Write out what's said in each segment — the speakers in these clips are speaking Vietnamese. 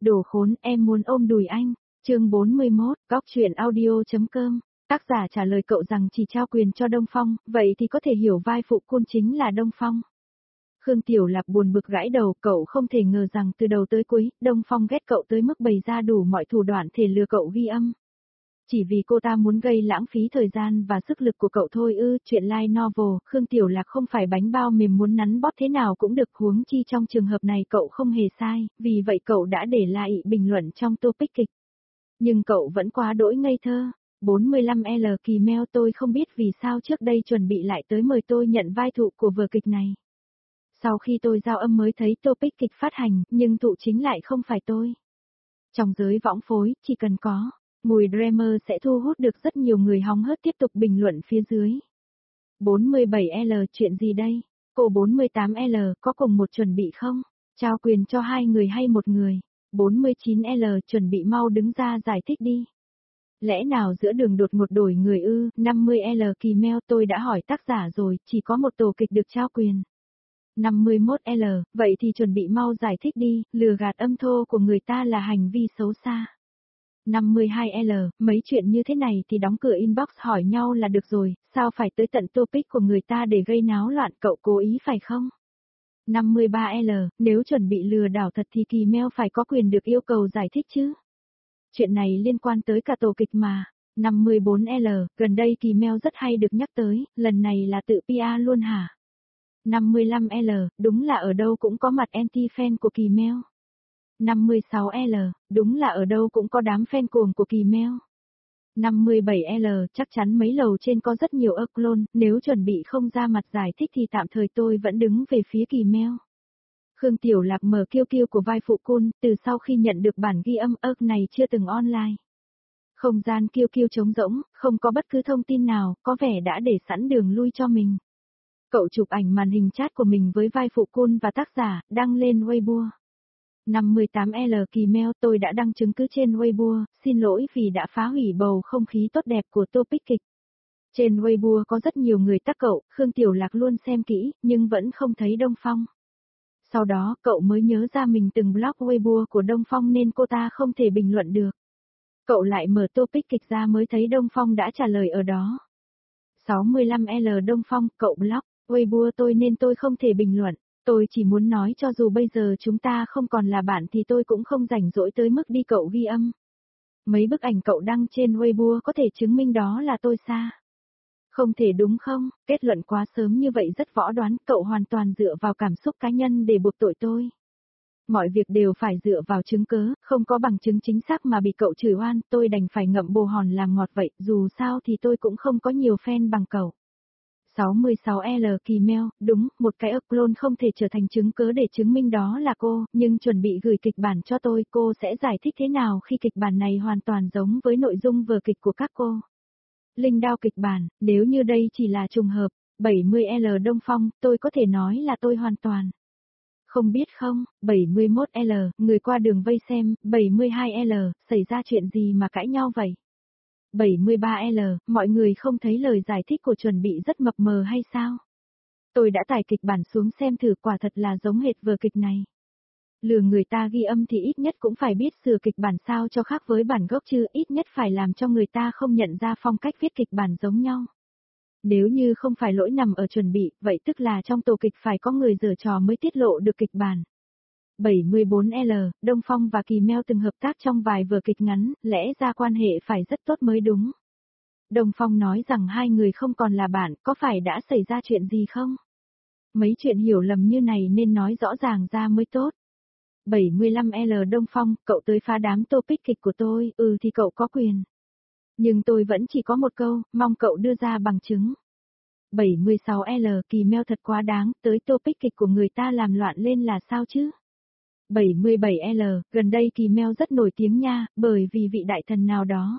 Đồ khốn, em muốn ôm đùi anh. Chương 41, Góc truyện audio.com. Tác giả trả lời cậu rằng chỉ trao quyền cho Đông Phong, vậy thì có thể hiểu vai phụ côn chính là Đông Phong. Khương Tiểu Lạc buồn bực gãi đầu, cậu không thể ngờ rằng từ đầu tới cuối, Đông Phong ghét cậu tới mức bày ra đủ mọi thủ đoạn để lừa cậu ghi âm. Chỉ vì cô ta muốn gây lãng phí thời gian và sức lực của cậu thôi ư. Chuyện light novel, Khương Tiểu Lạc không phải bánh bao mềm muốn nắn bóp thế nào cũng được, huống chi trong trường hợp này cậu không hề sai, vì vậy cậu đã để lại bình luận trong topic kịch. Nhưng cậu vẫn quá đỗi ngây thơ. 45L kỳ mail, tôi không biết vì sao trước đây chuẩn bị lại tới mời tôi nhận vai phụ của vở kịch này. Sau khi tôi giao âm mới thấy topic kịch phát hành, nhưng thụ chính lại không phải tôi. Trong giới võng phối, chỉ cần có mùi Dreamer sẽ thu hút được rất nhiều người hóng hớt tiếp tục bình luận phía dưới. 47L chuyện gì đây? Cô 48L có cùng một chuẩn bị không? Trao quyền cho hai người hay một người? 49L chuẩn bị mau đứng ra giải thích đi. Lẽ nào giữa đường đột ngột đổi người ư? 50L kỳ mail, tôi đã hỏi tác giả rồi, chỉ có một tổ kịch được trao quyền. 51L, vậy thì chuẩn bị mau giải thích đi, lừa gạt âm thô của người ta là hành vi xấu xa. 52L, mấy chuyện như thế này thì đóng cửa inbox hỏi nhau là được rồi, sao phải tới tận topic của người ta để gây náo loạn, cậu cố ý phải không? 53L, nếu chuẩn bị lừa đảo thật thì kỳ mail phải có quyền được yêu cầu giải thích chứ. Chuyện này liên quan tới cả tổ kịch mà. 54L, gần đây kỳ mail rất hay được nhắc tới, lần này là tự PR luôn hả? 55L, đúng là ở đâu cũng có mặt anti-fan của kỳ mail. 56L, đúng là ở đâu cũng có đám fan cuồng của kỳ mail. 57L, chắc chắn mấy lầu trên có rất nhiều clone, nếu chuẩn bị không ra mặt giải thích thì tạm thời tôi vẫn đứng về phía kỳ mail. Khương Tiểu Lạc mở kiêu kiêu của vai phụ côn, từ sau khi nhận được bản ghi âm này chưa từng online. Không gian kiêu kiêu trống rỗng, không có bất cứ thông tin nào, có vẻ đã để sẵn đường lui cho mình. Cậu chụp ảnh màn hình chat của mình với vai phụ côn và tác giả, đăng lên Weibo. 58L kỳ mail, tôi đã đăng chứng cứ trên Weibo, xin lỗi vì đã phá hủy bầu không khí tốt đẹp của topic kịch. Trên Weibo có rất nhiều người tag cậu, Khương Tiểu Lạc luôn xem kỹ, nhưng vẫn không thấy Đông Phong. Sau đó, cậu mới nhớ ra mình từng block Weibo của Đông Phong nên cô ta không thể bình luận được. Cậu lại mở topic kịch ra mới thấy Đông Phong đã trả lời ở đó. 65L Đông Phong, cậu block Weibo tôi nên tôi không thể bình luận. Tôi chỉ muốn nói cho dù bây giờ chúng ta không còn là bạn thì tôi cũng không rảnh rỗi tới mức đi cậu ghi âm. Mấy bức ảnh cậu đăng trên Weibo có thể chứng minh đó là tôi xa. Không thể đúng không? Kết luận quá sớm như vậy rất võ đoán, cậu hoàn toàn dựa vào cảm xúc cá nhân để buộc tội tôi. Mọi việc đều phải dựa vào chứng cớ, không có bằng chứng chính xác mà bị cậu chửi oan, tôi đành phải ngậm bồ hòn làm ngọt vậy, dù sao thì tôi cũng không có nhiều fan bằng cậu. 66L kỳ mail, đúng, một cái clone không thể trở thành chứng cớ để chứng minh đó là cô, nhưng chuẩn bị gửi kịch bản cho tôi, cô sẽ giải thích thế nào khi kịch bản này hoàn toàn giống với nội dung vở kịch của các cô. Linh đao kịch bản, nếu như đây chỉ là trùng hợp, 70L Đông Phong, tôi có thể nói là tôi hoàn toàn không biết không. 71L, người qua đường vây xem. 72L, xảy ra chuyện gì mà cãi nhau vậy? 73L, mọi người không thấy lời giải thích của chuẩn bị rất mập mờ hay sao? Tôi đã tải kịch bản xuống xem thử, quả thật là giống hệt vở kịch này. Lừa người ta ghi âm thì ít nhất cũng phải biết sửa kịch bản sao cho khác với bản gốc chứ, ít nhất phải làm cho người ta không nhận ra phong cách viết kịch bản giống nhau. Nếu như không phải lỗi nằm ở chuẩn bị, vậy tức là trong tổ kịch phải có người giở trò mới tiết lộ được kịch bản. 74L, Đông Phong và Kỳ Meo từng hợp tác trong vài vở kịch ngắn, lẽ ra quan hệ phải rất tốt mới đúng. Đông Phong nói rằng hai người không còn là bạn, có phải đã xảy ra chuyện gì không? Mấy chuyện hiểu lầm như này nên nói rõ ràng ra mới tốt. 75L Đông Phong, cậu tới phá đám topic kịch của tôi, thì cậu có quyền. Nhưng tôi vẫn chỉ có một câu, mong cậu đưa ra bằng chứng. 76L Kỳ Meo thật quá đáng, tới topic kịch của người ta làm loạn lên là sao chứ? 77L, gần đây Kỳ Meo rất nổi tiếng nha, bởi vì vị đại thần nào đó.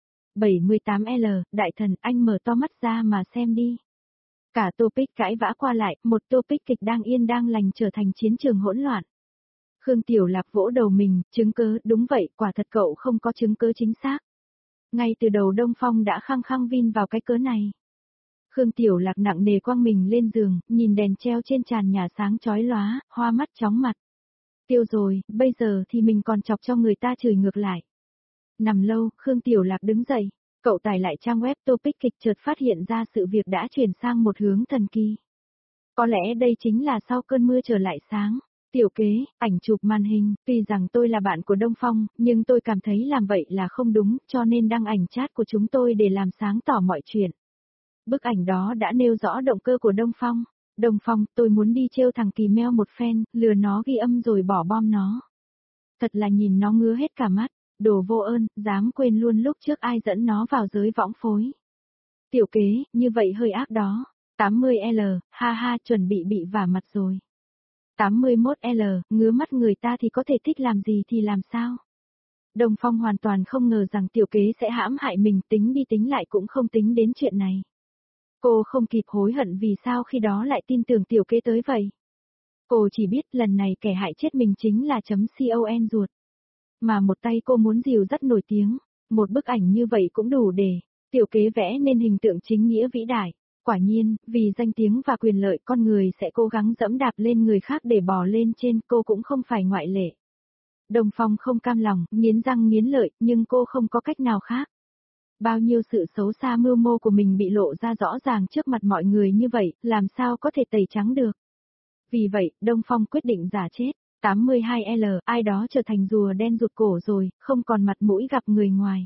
78L, đại thần, anh mở to mắt ra mà xem đi. Cả topic cãi vã qua lại, một topic kịch đang yên đang lành trở thành chiến trường hỗn loạn. Khương Tiểu Lạc vỗ đầu mình, chứng cớ, đúng vậy, quả thật cậu không có chứng cớ chính xác. Ngay từ đầu Đông Phong đã khăng khăng vin vào cái cớ này. Khương Tiểu Lạc nặng nề quăng mình lên giường, nhìn đèn treo trên tràn nhà sáng chói lóa, hoa mắt chóng mặt. Tiêu rồi, bây giờ thì mình còn chọc cho người ta chửi ngược lại. Nằm lâu, Khương Tiểu Lạc đứng dậy, cậu tải lại trang web Topic kịch chợt phát hiện ra sự việc đã chuyển sang một hướng thần kỳ. Có lẽ đây chính là sau cơn mưa trở lại sáng. Tiểu kế, ảnh chụp màn hình, tuy rằng tôi là bạn của Đông Phong, nhưng tôi cảm thấy làm vậy là không đúng, cho nên đăng ảnh chat của chúng tôi để làm sáng tỏ mọi chuyện. Bức ảnh đó đã nêu rõ động cơ của Đông Phong. Đông Phong, tôi muốn đi trêu thằng Kỳ Meo một phen, lừa nó ghi âm rồi bỏ bom nó. Thật là nhìn nó ngứa hết cả mắt, đồ vô ơn, dám quên luôn lúc trước ai dẫn nó vào giới võng phối. Tiểu kế, như vậy hơi ác đó. 80L, ha ha, chuẩn bị vả mặt rồi. 81L, ngứa mắt người ta thì có thể thích làm gì thì làm sao. Đông Phong hoàn toàn không ngờ rằng tiểu kế sẽ hãm hại mình, tính đi tính lại cũng không tính đến chuyện này. Cô không kịp hối hận vì sao khi đó lại tin tưởng tiểu kế tới vậy. Cô chỉ biết lần này kẻ hại chết mình chính là .con ruột. Mà một tay cô muốn dìu rất nổi tiếng, một bức ảnh như vậy cũng đủ để tiểu kế vẽ nên hình tượng chính nghĩa vĩ đại. Quả nhiên, vì danh tiếng và quyền lợi con người sẽ cố gắng dẫm đạp lên người khác để bò lên trên, cô cũng không phải ngoại lệ. Đông Phong không cam lòng, nghiến răng nghiến lợi, nhưng cô không có cách nào khác. Bao nhiêu sự xấu xa mưu mô của mình bị lộ ra rõ ràng trước mặt mọi người như vậy, làm sao có thể tẩy trắng được. Vì vậy, Đông Phong quyết định giả chết. 82L, ai đó trở thành rùa đen rụt cổ rồi, không còn mặt mũi gặp người ngoài.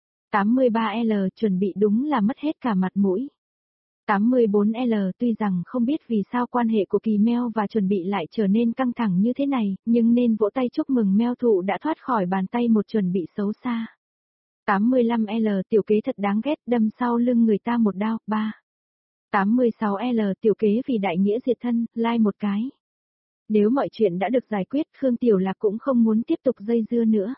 83L, chuẩn bị đúng là mất hết cả mặt mũi. 84L, tuy rằng không biết vì sao quan hệ của Kỳ Meo và chuẩn bị lại trở nên căng thẳng như thế này, nhưng nên vỗ tay chúc mừng Meo Thụ đã thoát khỏi bàn tay một chuẩn bị xấu xa. 85L, tiểu kế thật đáng ghét, đâm sau lưng người ta một đao. 3. 86L, tiểu kế vì đại nghĩa diệt thân, like một cái. Nếu mọi chuyện đã được giải quyết, Khương Tiểu Lạc cũng không muốn tiếp tục dây dưa nữa.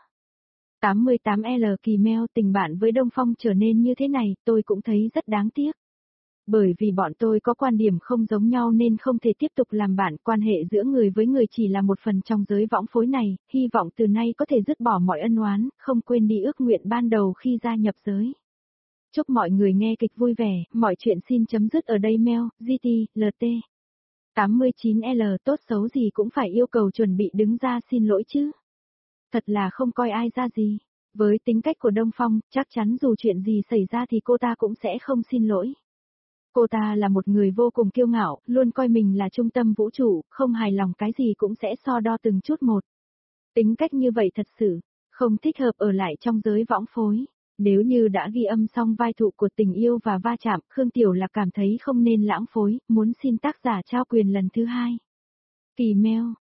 88L, Kỳ Meo, tình bạn với Đông Phong trở nên như thế này, tôi cũng thấy rất đáng tiếc. Bởi vì bọn tôi có quan điểm không giống nhau nên không thể tiếp tục làm bạn, quan hệ giữa người với người chỉ là một phần trong giới võng phối này, hy vọng từ nay có thể dứt bỏ mọi ân oán, không quên đi ước nguyện ban đầu khi gia nhập giới. Chúc mọi người nghe kịch vui vẻ, mọi chuyện xin chấm dứt ở đây. Meo, GT, LT. 89L, tốt xấu gì cũng phải yêu cầu chuẩn bị đứng ra xin lỗi chứ. Thật là không coi ai ra gì. Với tính cách của Đông Phong, chắc chắn dù chuyện gì xảy ra thì cô ta cũng sẽ không xin lỗi. Cô ta là một người vô cùng kiêu ngạo, luôn coi mình là trung tâm vũ trụ, không hài lòng cái gì cũng sẽ so đo từng chút một. Tính cách như vậy thật sự, không thích hợp ở lại trong giới võng phối. Nếu như đã ghi âm xong vai thụ của tình yêu và va chạm, Khương Tiểu Lạc cảm thấy không nên lãng phối, muốn xin tác giả trao quyền lần thứ hai. Kỳ Meo,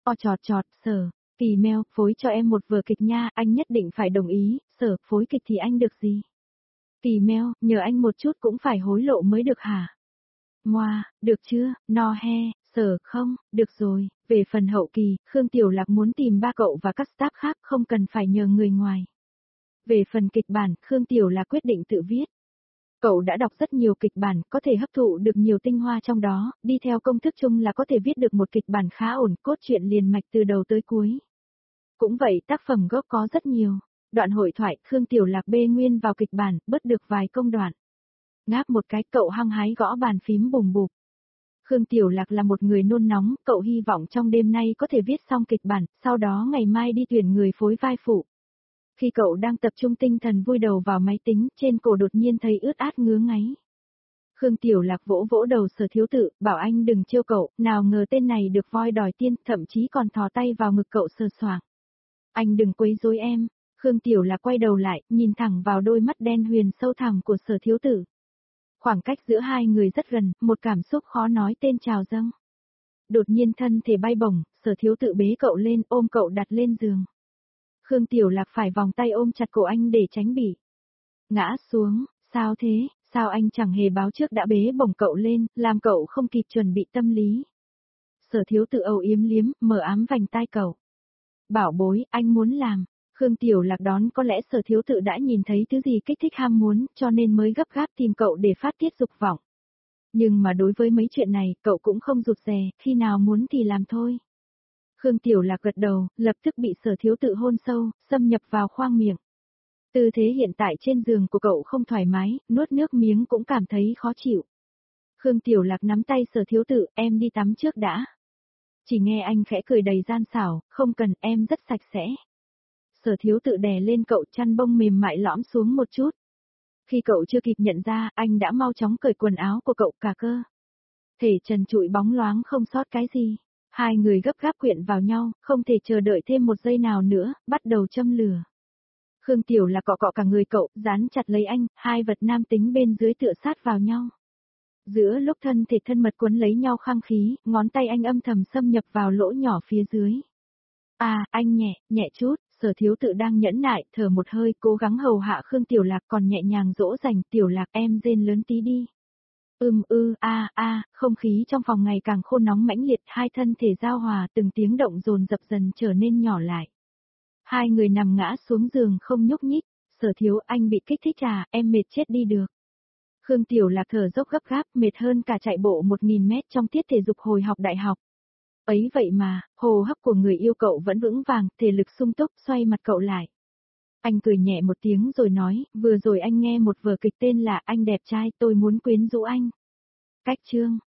Sở, Kỳ Meo, phối cho em một vở kịch nha, anh nhất định phải đồng ý, Sở, phối kịch thì anh được gì? Kỳ Meo, nhờ anh một chút cũng phải hối lộ mới được hả? Ngoa, được chưa, no he, Sở, không, được rồi, về phần hậu kỳ, Khương Tiểu Lạc muốn tìm ba cậu và các staff khác, không cần phải nhờ người ngoài. Về phần kịch bản, Khương Tiểu Lạc quyết định tự viết. Cậu đã đọc rất nhiều kịch bản, có thể hấp thụ được nhiều tinh hoa trong đó, đi theo công thức chung là có thể viết được một kịch bản khá ổn, cốt truyện liền mạch từ đầu tới cuối. Cũng vậy, tác phẩm gốc có rất nhiều. Đoạn hội thoại, Khương Tiểu Lạc bê nguyên vào kịch bản, bớt được vài công đoạn. Ngáp một cái, cậu hăng hái gõ bàn phím bùm bụp. Khương Tiểu Lạc là một người nôn nóng, cậu hy vọng trong đêm nay có thể viết xong kịch bản, sau đó ngày mai đi tuyển người phối vai phụ. Khi cậu đang tập trung tinh thần vùi đầu vào máy tính, trên cổ đột nhiên thấy ướt át ngứa ngáy. Khương Tiểu Lạc vỗ vỗ đầu Sở Thiếu Tự, bảo anh đừng trêu cậu, nào ngờ tên này được voi đòi tiên, thậm chí còn thò tay vào ngực cậu sờ soạng. Anh đừng quấy rối em. Khương Tiểu Lạc quay đầu lại, nhìn thẳng vào đôi mắt đen huyền sâu thẳm của Sở Thiếu Tự. Khoảng cách giữa hai người rất gần, một cảm xúc khó nói tên trào dâng. Đột nhiên thân thể bay bổng, Sở Thiếu Tự bế cậu lên, ôm cậu đặt lên giường. Khương Tiểu Lạc phải vòng tay ôm chặt cổ anh để tránh bị ngã xuống. Sao thế, sao anh chẳng hề báo trước đã bế bổng cậu lên, làm cậu không kịp chuẩn bị tâm lý. Sở Thiếu Tự âu yếm liếm, mở ám vành tai cậu. Bảo bối, anh muốn làm. Khương Tiểu Lạc đón có lẽ Sở Thiếu Tự đã nhìn thấy thứ gì kích thích ham muốn, cho nên mới gấp gáp tìm cậu để phát tiết dục vọng. Nhưng mà đối với mấy chuyện này, cậu cũng không rụt rè, khi nào muốn thì làm thôi. Khương Tiểu Lạc gật đầu, lập tức bị Sở Thiếu Tự hôn sâu, xâm nhập vào khoang miệng. Tư thế hiện tại trên giường của cậu không thoải mái, nuốt nước miếng cũng cảm thấy khó chịu. Khương Tiểu Lạc nắm tay Sở Thiếu Tự, em đi tắm trước đã. Chỉ nghe anh khẽ cười đầy gian xảo, không cần, em rất sạch sẽ. Sở Thiếu Tự đè lên cậu, chăn bông mềm mại lõm xuống một chút. Khi cậu chưa kịp nhận ra, anh đã mau chóng cởi quần áo của cậu cả cơ. Thể trần trụi bóng loáng không sót cái gì. Hai người gấp gáp quyện vào nhau, không thể chờ đợi thêm một giây nào nữa, bắt đầu châm lửa. Khương Tiểu Lạc cọ cọ cả người cậu, dán chặt lấy anh, hai vật nam tính bên dưới tựa sát vào nhau. Giữa lúc thân thể thân mật quấn lấy nhau khăng khí, ngón tay anh âm thầm xâm nhập vào lỗ nhỏ phía dưới. À, anh nhẹ, nhẹ chút, Sở Thiếu Tự đang nhẫn nại, thở một hơi, cố gắng hầu hạ Khương Tiểu Lạc còn nhẹ nhàng dỗ dành, Tiểu Lạc em rên lớn tí đi. Không khí trong phòng ngày càng khô nóng mãnh liệt, hai thân thể giao hòa, từng tiếng động dồn dập dần trở nên nhỏ lại. Hai người nằm ngã xuống giường không nhúc nhích, Sở Thiếu anh bị kích thích à, em mệt chết đi được. Khương Tiểu Lạc thở dốc gấp gáp, mệt hơn cả chạy bộ 1000 mét trong tiết thể dục hồi học đại học. Ấy vậy mà, hô hấp của người yêu cậu vẫn vững vàng, thể lực sung túc, xoay mặt cậu lại. Anh cười nhẹ một tiếng rồi nói, vừa rồi anh nghe một vở kịch tên là Anh đẹp trai, tôi muốn quyến rũ anh. Cách chương